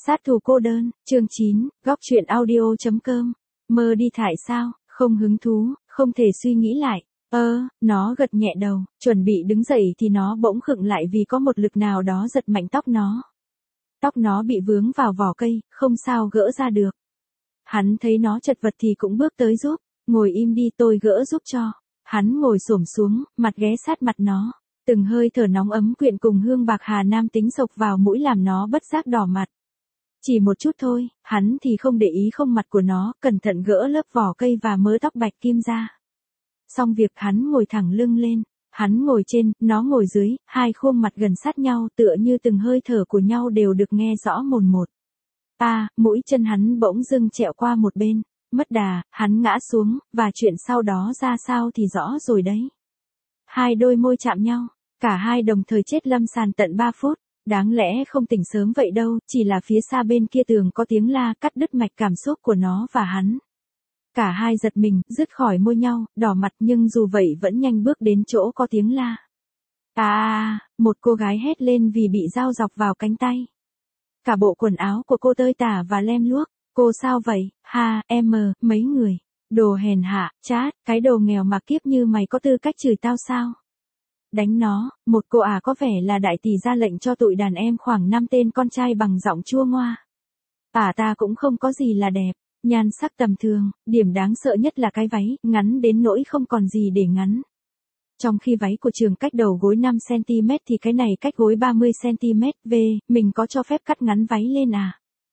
Sát thủ cô đơn, chương 9, góc truyện audio.com. Mơ đi thải sao, không hứng thú, không thể suy nghĩ lại. Nó gật nhẹ đầu, chuẩn bị đứng dậy thì nó bỗng khựng lại vì có một lực nào đó giật mạnh tóc nó. Tóc nó bị vướng vào vỏ cây, không sao gỡ ra được. Hắn thấy nó chật vật thì cũng bước tới giúp, ngồi im đi tôi gỡ giúp cho. Hắn ngồi xổm xuống, mặt ghé sát mặt nó. Từng hơi thở nóng ấm quyện cùng hương bạc hà nam tính sộc vào mũi làm nó bất giác đỏ mặt. Chỉ một chút thôi, hắn thì không để ý không mặt của nó, cẩn thận gỡ lớp vỏ cây và mớ tóc bạch kim ra. Xong việc hắn ngồi thẳng lưng lên, hắn ngồi trên, nó ngồi dưới, hai khuôn mặt gần sát nhau tựa như từng hơi thở của nhau đều được nghe rõ mồn một. Mũi chân hắn bỗng dưng trẹo qua một bên, mất đà, hắn ngã xuống, và chuyện sau đó ra sao thì rõ rồi đấy. Hai đôi môi chạm nhau, cả hai đồng thời chết lâm sàn tận 3 phút. Đáng lẽ không tỉnh sớm vậy đâu, chỉ là phía xa bên kia tường có tiếng la cắt đứt mạch cảm xúc của nó và hắn. Cả hai giật mình, dứt khỏi môi nhau, đỏ mặt nhưng dù vậy vẫn nhanh bước đến chỗ có tiếng la. Một cô gái hét lên vì bị dao dọc vào cánh tay. Cả bộ quần áo của cô tơi tả và lem luốc. Cô sao vậy, mấy người. Đồ hèn hạ, chát, cái đồ nghèo mà kiếp như mày có tư cách chửi tao sao? Đánh nó, một cô có vẻ là đại tỷ ra lệnh cho tụi đàn em khoảng 5 tên con trai bằng giọng chua ngoa. Ta cũng không có gì là đẹp, nhan sắc tầm thường, điểm đáng sợ nhất là cái váy, ngắn đến nỗi không còn gì để ngắn. Trong khi váy của Trường cách đầu gối 5cm thì cái này cách gối 30cm, mình có cho phép cắt ngắn váy lên à?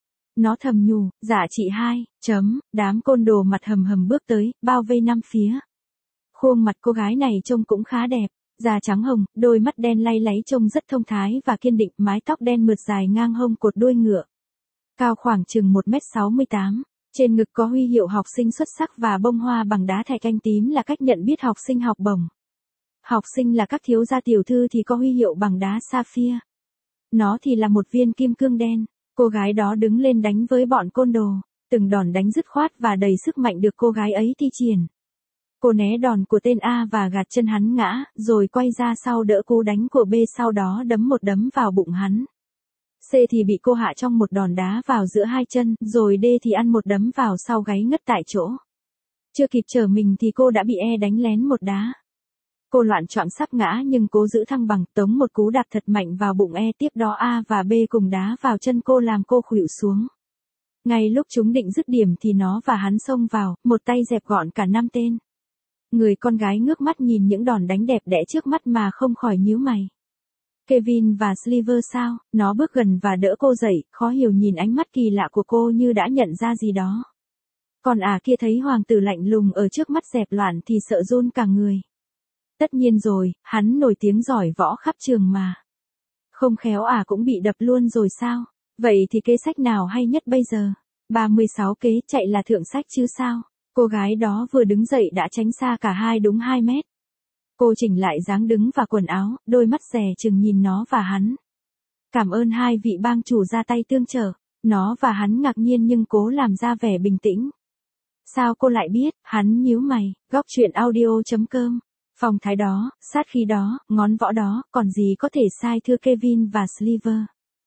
Nó thầm nhủ, dạ chị hai, đám côn đồ mặt hầm hầm bước tới, bao vây năm phía. Khuôn mặt cô gái này trông cũng khá đẹp. Da trắng hồng, đôi mắt đen lay láy trông rất thông thái và kiên định, mái tóc đen mượt dài ngang hông cột đuôi ngựa. Cao khoảng chừng 1m68, trên ngực có huy hiệu học sinh xuất sắc và bông hoa bằng đá thạch canh tím là cách nhận biết học sinh học bổng. Học sinh là các thiếu gia tiểu thư thì có huy hiệu bằng đá sapphire. Nó thì là một viên kim cương đen. Cô gái đó đứng lên đánh với bọn côn đồ, từng đòn đánh dứt khoát và đầy sức mạnh được cô gái ấy thi triển. Cô né đòn của tên A và gạt chân hắn ngã, rồi quay ra sau đỡ cú đánh của B, sau đó đấm một đấm vào bụng hắn. C thì bị cô hạ trong một đòn đá vào giữa hai chân, rồi D thì ăn một đấm vào sau gáy ngất tại chỗ. Chưa kịp trở mình thì cô đã bị E đánh lén một đá. Cô loạn choạng sắp ngã nhưng cố giữ thăng bằng, tống một cú đạp thật mạnh vào bụng E, tiếp đó A và B cùng đá vào chân cô làm cô khuỵu xuống. Ngay lúc chúng định dứt điểm thì nó và hắn xông vào, một tay dẹp gọn cả 5 tên. Người con gái ngước mắt nhìn những đòn đánh đẹp đẽ trước mắt mà không khỏi nhíu mày. Kevin và Sliver sao? Nó bước gần và đỡ cô dậy, khó hiểu nhìn ánh mắt kỳ lạ của cô như đã nhận ra gì đó. Còn kia thấy hoàng tử lạnh lùng ở trước mắt dẹp loạn thì sợ run cả người. Tất nhiên rồi, hắn nổi tiếng giỏi võ khắp trường mà. Không khéo cũng bị đập luôn rồi sao? Vậy thì kế sách nào hay nhất bây giờ? 36 kế chạy là thượng sách chứ sao? Cô gái đó vừa đứng dậy đã tránh xa cả hai đúng 2 mét. Cô chỉnh lại dáng đứng và quần áo, đôi mắt dè chừng nhìn nó và hắn. Cảm ơn hai vị bang chủ ra tay tương trợ. Nó và hắn ngạc nhiên nhưng cố làm ra vẻ bình tĩnh. Sao cô lại biết? Hắn nhíu mày. Góc truyện audio.com. Phong thái đó, sát khí đó, ngón võ đó, còn gì có thể sai thưa Kevin và Sliver.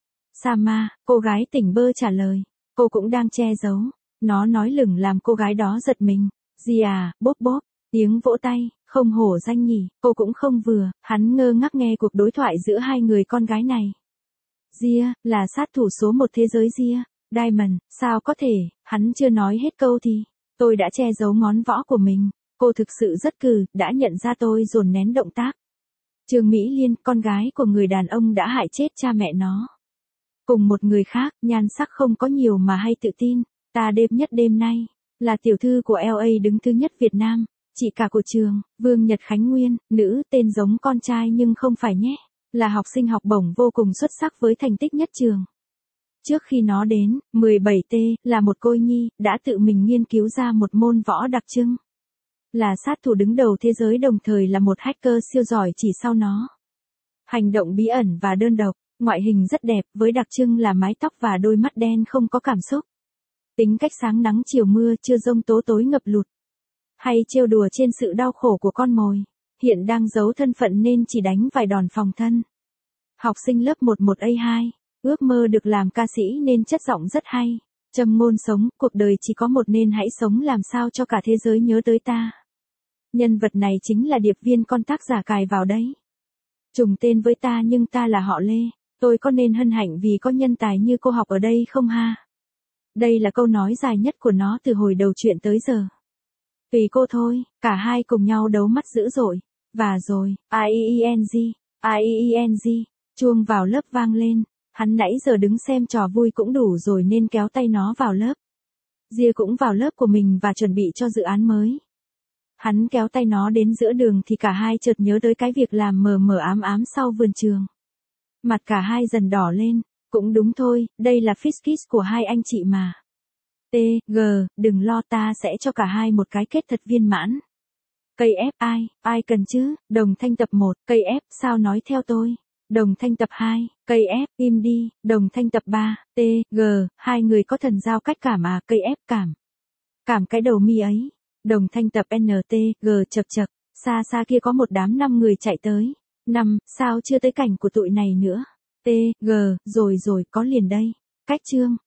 Sama, cô gái tỉnh bơ trả lời. Cô cũng đang che giấu. Nó nói lửng làm cô gái đó giật mình. Gì bốp bốp, tiếng vỗ tay, không hổ danh nhỉ, cô cũng không vừa, hắn ngơ ngác nghe cuộc đối thoại giữa hai người con gái này. Gia, là sát thủ số 1 thế giới Gia. Diamond, sao có thể, hắn chưa nói hết câu thì, tôi đã che giấu ngón võ của mình. Cô thực sự rất đã nhận ra tôi dồn nén động tác. Trương Mỹ Liên, con gái của người đàn ông đã hại chết cha mẹ nó. Cùng một người khác, nhan sắc không có nhiều mà hay tự tin. Ta đêm nhất đêm nay, là tiểu thư của LA đứng thứ nhất Việt Nam, chị cả của trường, Vương Nhật Khánh Nguyên, nữ, tên giống con trai nhưng không phải nhé, là học sinh học bổng vô cùng xuất sắc với thành tích nhất trường. Trước khi nó đến, 17T, là một cô nhi, đã tự mình nghiên cứu ra một môn võ đặc trưng. Là sát thủ đứng đầu thế giới đồng thời là một hacker siêu giỏi chỉ sau nó. Hành động bí ẩn và đơn độc, ngoại hình rất đẹp với đặc trưng là mái tóc và đôi mắt đen không có cảm xúc. Tính cách sáng nắng chiều mưa trưa giông tố tối ngập lụt. Hay trêu đùa trên sự đau khổ của con mồi. Hiện đang giấu thân phận nên chỉ đánh vài đòn phòng thân. Học sinh lớp 11A2. Ước mơ được làm ca sĩ nên chất giọng rất hay. Châm ngôn sống, cuộc đời chỉ có một nên hãy sống làm sao cho cả thế giới nhớ tới ta. Nhân vật này chính là điệp viên con tác giả cài vào đấy. Trùng tên với ta nhưng ta là họ Lê. Tôi có nên hân hạnh vì có nhân tài như cô học ở đây không ha? Đây là câu nói dài nhất của nó từ hồi đầu chuyện tới giờ. Tùy cô thôi, cả hai cùng nhau đấu mắt dữ dội. Và rồi, IENG, chuông vào lớp vang lên. Hắn nãy giờ đứng xem trò vui cũng đủ rồi nên kéo tay nó vào lớp. Gia cũng vào lớp của mình và chuẩn bị cho dự án mới. Hắn kéo tay nó đến giữa đường thì cả hai chợt nhớ tới cái việc làm mờ mờ ám ám sau vườn trường. Mặt cả hai dần đỏ lên, cũng đúng thôi, đây là fish kiss của hai anh chị mà. Đừng lo ta sẽ cho cả hai một cái kết thật viên mãn. Cây ép ai cần chứ, đồng thanh tập 1, cây ép, sao nói theo tôi. Đồng thanh tập 2, cây ép, im đi, đồng thanh tập 3, hai người có thần giao cách cảm à, cây ép cảm. Cảm cái đầu mi ấy. Đồng thanh tập chập chập, xa xa kia có một đám 5 người chạy tới. Sao chưa tới cảnh của tụi này nữa. Rồi có liền đây. Cách chương.